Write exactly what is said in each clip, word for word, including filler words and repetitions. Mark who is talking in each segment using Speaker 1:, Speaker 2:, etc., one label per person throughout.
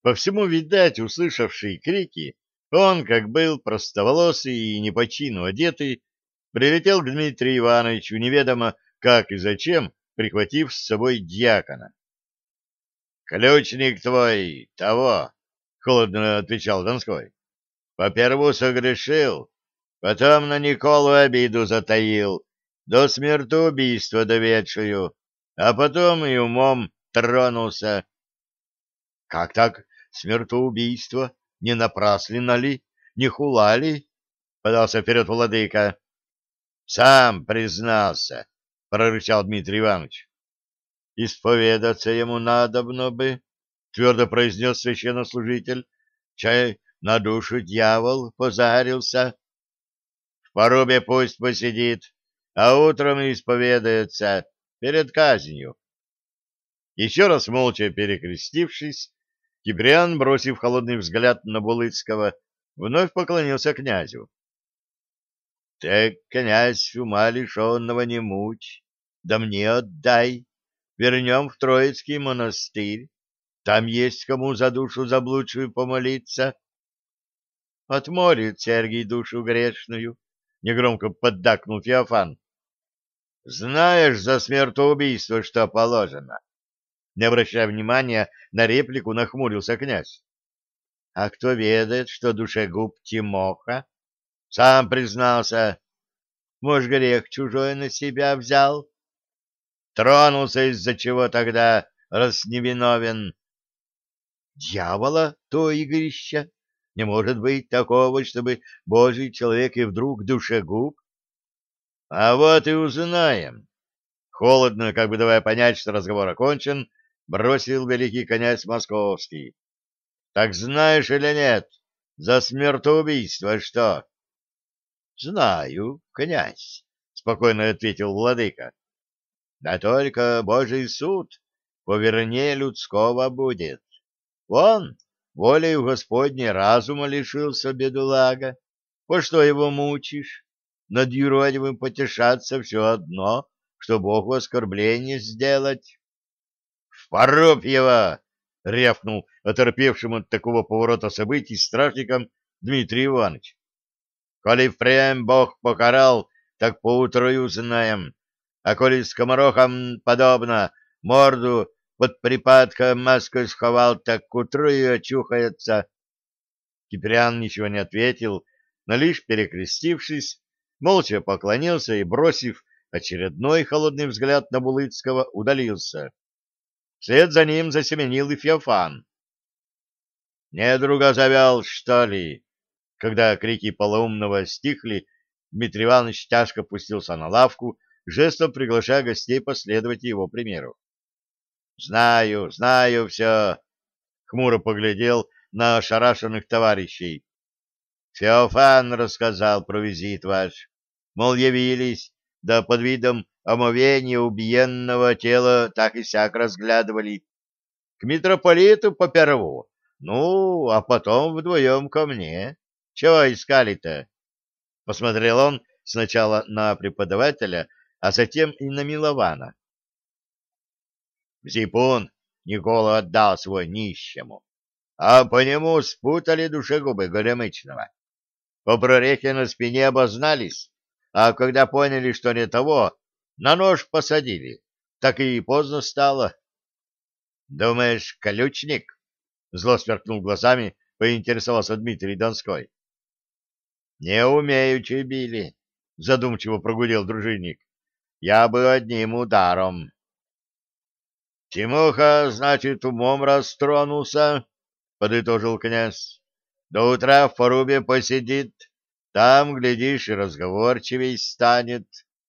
Speaker 1: По всему, видать, услышавший крики, он, как был простоволосый и не по чину одетый, прилетел к Дмитрию Ивановичу неведомо как и зачем, прихватив с собой дьякона. — Ключник твой того, — холодно отвечал Донской. — Поперву согрешил, потом на Николу обиду затаил, до смертоубийства доведшую, а потом и умом тронулся. — Как так смертоубийство? Не напрасленно ли? Не хула ли? — подался вперед владыка. — Сам признался, — прорычал Дмитрий Иванович. — Исповедаться ему надобно бы, — твердо произнес священнослужитель. — Чай на душу дьявол позарился. — В порубе пусть посидит, а утром исповедается перед казнью. Еще раз молча перекрестившись, Киприан, бросив холодный взгляд на Булыцкого, вновь поклонился князю. — Ты, князь, ума лишенного не мучь, да мне отдай. Вернем в Троицкий монастырь. Там есть кому за душу заблудшую помолиться. — Отмолит Сергий душу грешную, — негромко поддакнул Феофан. — Знаешь за смертоубийство, что положено? Не обращая внимания на реплику, нахмурился князь. — А кто ведает, что душегуб Тимоха? Сам признался. Может, грех чужой на себя взял? Тронулся из-за чего тогда, раз невиновен? Дьявола то игрище? Не может быть такого, чтобы Божий человек и вдруг душегуб? А вот и узнаем. Холодно, как бы давая понять, что разговор окончен, бросил великий князь Московский. Так знаешь или нет, за смертоубийство что? — Знаю, князь, — спокойно ответил владыка. — Да только Божий суд повернее людского будет. Он волею Господней разума лишился, бедолага. По что его мучишь? Над юродивым потешаться все одно, что Богу оскорбление сделать. — В поруб его! — рявкнул оторпевшим от такого поворота событий стражником Дмитрий Иванович. — Коли впрямь Бог покарал, так поутру и узнаем. А коли скоморохам подобно, морду под припадком маской сховал, так к утру и очухается. Киприан ничего не ответил, но лишь перекрестившись, молча поклонился и, бросив очередной холодный взгляд на Булыцкого, удалился. Вслед за ним засеменил и Феофан. — Недруга завел, что ли? Когда крики полоумного стихли, Дмитрий Иванович тяжко опустился на лавку, жестом приглашая гостей последовать его примеру. — Знаю, знаю все, — хмуро поглядел на ошарашенных товарищей. — Феофан рассказал про визит ваш. Мол, явились, да под видом омовения убиенного тела так и сяк разглядывали. К митрополиту поперву, ну, а потом вдвоем ко мне. Чего искали-то? Посмотрел он сначала на преподавателя, а затем и на Милована. Зипун Никола отдал свой нищему, а по нему спутали душегубы Горемычного. По прорехе на спине обознались, а когда поняли, что не того, на нож посадили. Так и поздно стало. — Думаешь, ключник? — зло сверкнул глазами, поинтересовался Дмитрий Донской. — Не умеючи били, — задумчиво прогудел дружинник. — Я бы одним ударом. — Тимоха, значит, умом растронулся, — подытожил князь. — До утра в порубе посидит, там, глядишь, и разговорчивей станет.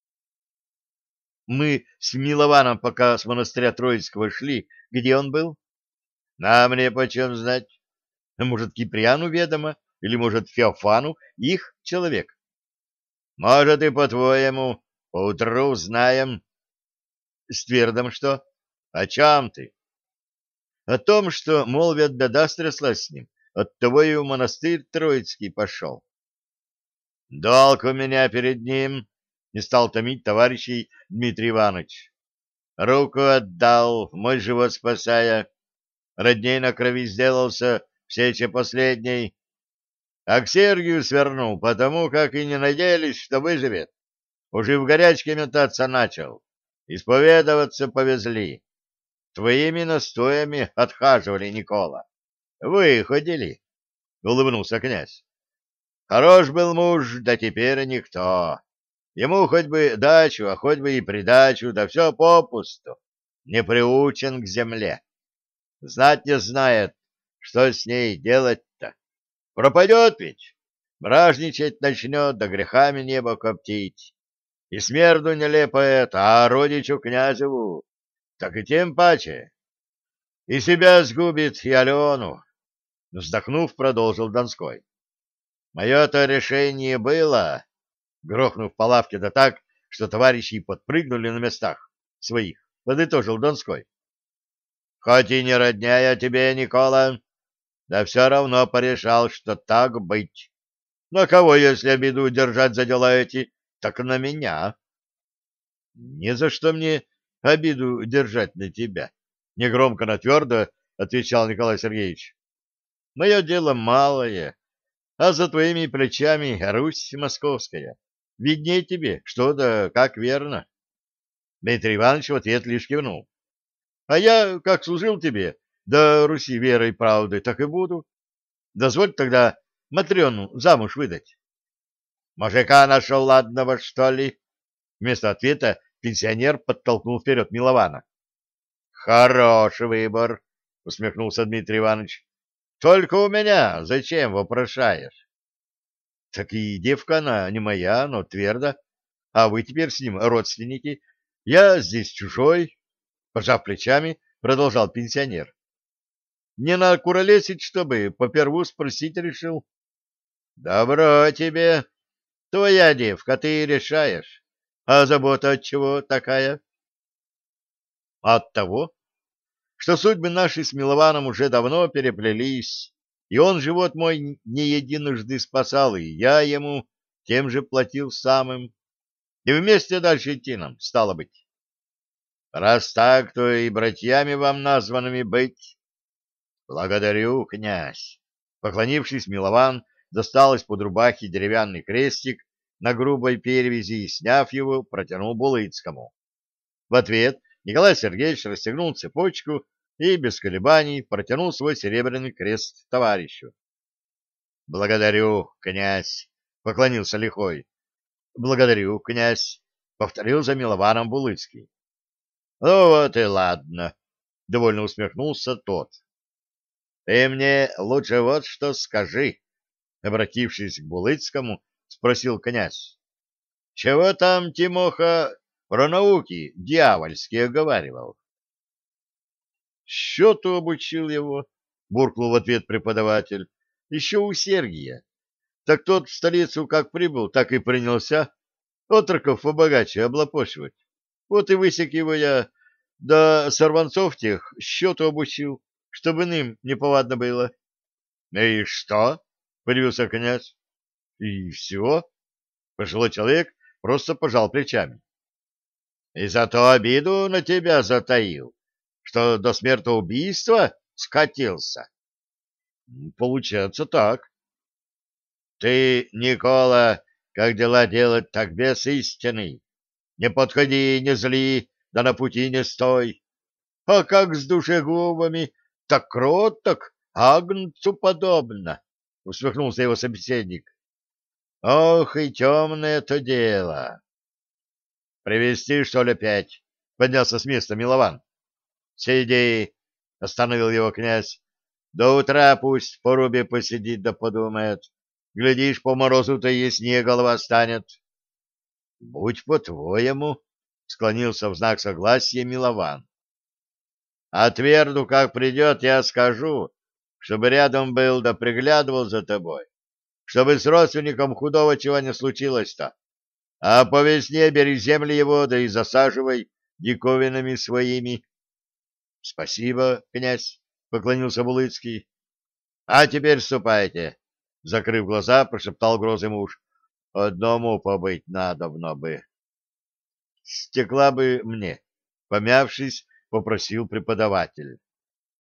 Speaker 1: Мы с Милованом пока с монастыря Троицкого шли. Где он был? Нам не почем знать. Может, Киприану ведомо? Или, может, Феофану? Их человек? Может, и по-твоему. Поутру узнаем. С Твердом что? О чем ты? О том, что, молвят, беда стряслась с ним. Оттого и в монастырь Троицкий пошел. Долг у меня перед ним, не стал томить товарищей Дмитрий Иванович. Руку отдал, мой живот спасая. родней на крови сделался в сече последней, а к Сергию свернул, потому как и не надеялись, что выживет. Уже в горячке метаться начал. Исповедоваться повезли. Твоими настоями отхаживали, Никола. Выходили, — улыбнулся князь. Хорош был муж, да теперь никто. Ему хоть бы дачу, а хоть бы и придачу, да все попусту. Не приучен к земле. Знать не знает, что с ней делать-то. Пропадет ведь. Бражничать начнет, да грехами небо коптить. И смерду нелепо это, а родичу князеву, так и тем паче. И себя сгубит, и Алену. Вздохнув, продолжил Донской. Мое-то решение было, грохнув по лавке да так, что товарищи подпрыгнули на местах своих, подытожил Донской. Хоть и не родня я тебе, Никола, да все равно порешал, что так быть. На кого, если обиду держать за дела эти, так на меня. Не за что мне обиду держать на тебя, негромко, но твердо отвечал Николай Сергеевич. Мое дело малое, а за твоими плечами Русь московская. Видней тебе, что да как верно. Дмитрий Иванович в ответ лишь кивнул. А я, как служил тебе, да Руси верой и правдой, так и буду. Дозволь тогда Матрёну замуж выдать. Мужика нашел ладного, что ли? Вместо ответа пенсионер подтолкнул вперед Милована. Хороший выбор, усмехнулся Дмитрий Иванович. Только у меня зачем вопрошаешь? Так и девка она не моя, но твердо. А вы теперь с ним родственники. Я здесь чужой. Пожав плечами, продолжал пенсионер. Не накуролесить, чтобы поперву спросить решил. Добро тебе. Твоя девка, ты решаешь. А забота от чего такая? От того, что судьбы наши с Милованом уже давно переплелись, и он живот мой не единожды спасал, и я ему тем же платил самым. И вместе дальше идти нам, стало быть. Раз так, то и братьями вам названными быть. Благодарю, князь. Поклонившись, Милован достал из-под рубахи деревянный крестик на грубой перевязи и, сняв его, протянул Булыцкому. В ответ Николай Сергеевич расстегнул цепочку и без колебаний протянул свой серебряный крест товарищу. — Благодарю, князь, — поклонился лихой. — Благодарю, князь, — повторил за Милованом Булыцкий. — Ну вот и ладно, — довольно усмехнулся тот. — Ты мне лучше вот что скажи, — обратившись к Булыцкому, спросил князь. — Чего там Тимоха про науки дьявольские говаривал? — Счету обучил его, — буркнул в ответ преподаватель, — еще у Сергия. Так тот в столицу как прибыл, так и принялся отроков побогаче облапошивать. Вот и высек его я, да сорванцов тех счету обучил, чтобы иным неповадно было. — И что? — подивился князь. — И все. Пожилой человек просто пожал плечами. — И за то обиду на тебя затаил, что до смертоубийства скатился? — Получается так. — Ты, Никола, как дела делать, так без истины. Не подходи, не зли, да на пути не стой. А как с душегубами, так кроток, агнцу подобно, — усмехнулся его собеседник. — Ох, и темное это дело. — Привести, что ли, опять? — поднялся с места Милован. — Сиди, — остановил его князь. — До утра пусть в порубе посидит да подумает. Глядишь, по морозу-то яснее голова станет. — Будь по-твоему, — склонился в знак согласия Милован. — А тверду, как придет, я скажу, чтобы рядом был да приглядывал за тобой, чтобы с родственником худого чего не случилось-то. А по весне бери земли его, да и засаживай диковинами своими. — Спасибо, князь, — поклонился Булыцкий. — А теперь ступайте, — закрыв глаза, прошептал грозный муж. — Одному побыть надобно бы. — Стекла бы мне, — помявшись, попросил преподаватель.